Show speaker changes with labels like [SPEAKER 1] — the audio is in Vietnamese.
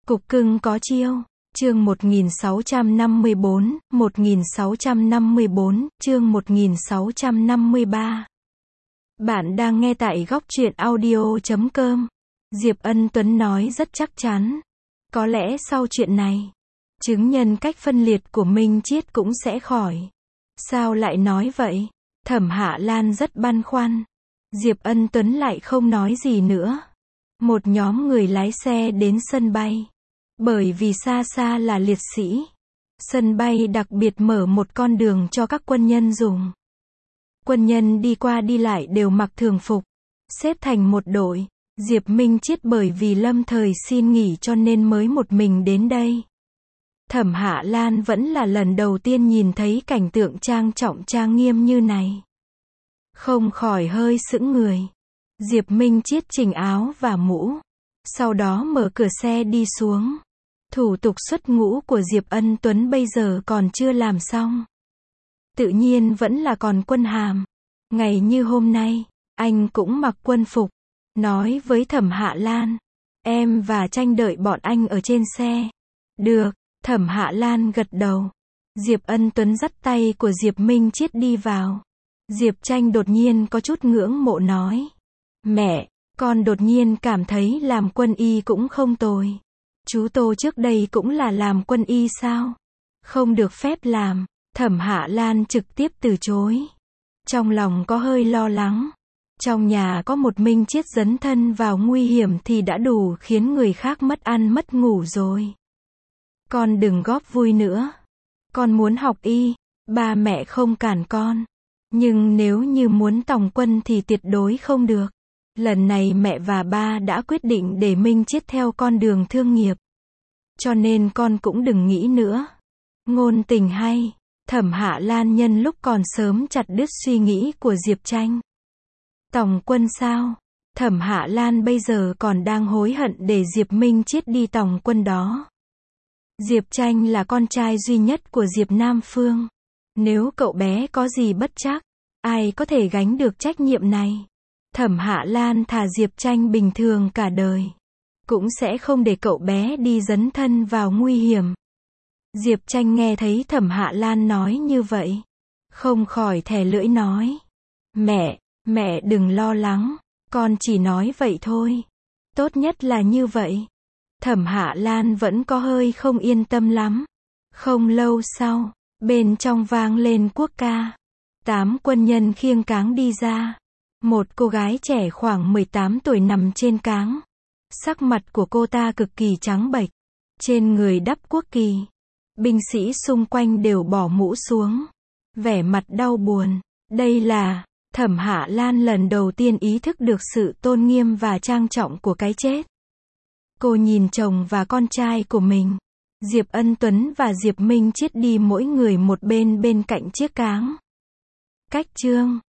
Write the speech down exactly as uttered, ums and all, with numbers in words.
[SPEAKER 1] Cục cưng có chiêu. Chương một nghìn sáu trăm năm mươi bốn, một nghìn sáu trăm năm mươi bốn, chương một nghìn sáu trăm năm mươi ba. Bạn đang nghe tại góc truyện audio chấm com. Diệp Ân Tuấn nói rất chắc chắn. Có lẽ sau chuyện này, chứng nhân cách phân liệt của Minh Chiết cũng sẽ khỏi. Sao lại nói vậy? Thẩm Hạ Lan rất băn khoăn. Diệp Ân Tuấn lại không nói gì nữa. Một nhóm người lái xe đến sân bay. Bởi vì xa xa là liệt sĩ, sân bay đặc biệt mở một con đường cho các quân nhân dùng. Quân nhân đi qua đi lại đều mặc thường phục, xếp thành một đội. Diệp Minh Chiết bởi vì lâm thời xin nghỉ cho nên mới một mình đến đây. Thẩm Hạ Lan vẫn là lần đầu tiên nhìn thấy cảnh tượng trang trọng trang nghiêm như này. Không khỏi hơi sững người. Diệp Minh Chiết chỉnh áo và mũ, sau đó mở cửa xe đi xuống. Thủ tục xuất ngũ của Diệp Ân Tuấn bây giờ còn chưa làm xong. Tự nhiên vẫn là còn quân hàm. Ngày như hôm nay, anh cũng mặc quân phục, nói với Thẩm Hạ Lan, em và Tranh đợi bọn anh ở trên xe. Được, Thẩm Hạ Lan gật đầu. Diệp Ân Tuấn dắt tay của Diệp Minh Chiết đi vào. Diệp Tranh đột nhiên có chút ngưỡng mộ nói, mẹ, con đột nhiên cảm thấy làm quân y cũng không tồi. Chú Tô trước đây cũng là làm quân y sao? Không được phép làm. Thẩm Hạ Lan trực tiếp từ chối. Trong lòng có hơi lo lắng. Trong nhà có một Minh Chiết dấn thân vào nguy hiểm thì đã đủ khiến người khác mất ăn mất ngủ rồi. Con đừng góp vui nữa. Con muốn học y, ba mẹ không cản con. Nhưng nếu như muốn tòng quân thì tuyệt đối không được. Lần này mẹ và ba đã quyết định để Minh Chiết theo con đường thương nghiệp. Cho nên con cũng đừng nghĩ nữa. Ngôn tình hay. Thẩm Hạ Lan nhân lúc còn sớm chặt đứt suy nghĩ của Diệp Tranh. Tòng quân sao? Thẩm Hạ Lan bây giờ còn đang hối hận để Diệp Minh Chiết đi tòng quân đó. Diệp Tranh là con trai duy nhất của Diệp Nam Phương. Nếu cậu bé có gì bất trắc, ai có thể gánh được trách nhiệm này? Thẩm Hạ Lan thà Diệp Tranh bình thường cả đời, cũng sẽ không để cậu bé đi dấn thân vào nguy hiểm. Diệp Tranh nghe thấy Thẩm Hạ Lan nói như vậy, không khỏi thè lưỡi nói, mẹ, mẹ đừng lo lắng, con chỉ nói vậy thôi. Tốt nhất là như vậy. Thẩm Hạ Lan vẫn có hơi không yên tâm lắm. Không lâu sau, bên trong vang lên quốc ca. Tám quân nhân khiêng cáng đi ra. Một cô gái trẻ khoảng mười tám tuổi nằm trên cáng. Sắc mặt của cô ta cực kỳ trắng bệch. Trên người đắp quốc kỳ. Binh sĩ xung quanh đều bỏ mũ xuống. Vẻ mặt đau buồn. Đây là... Thẩm Hạ Lan lần đầu tiên ý thức được sự tôn nghiêm và trang trọng của cái chết. Cô nhìn chồng và con trai của mình. Diệp Ân Tuấn và Diệp Minh Chiết đi mỗi người một bên bên cạnh chiếc cáng. Cách chương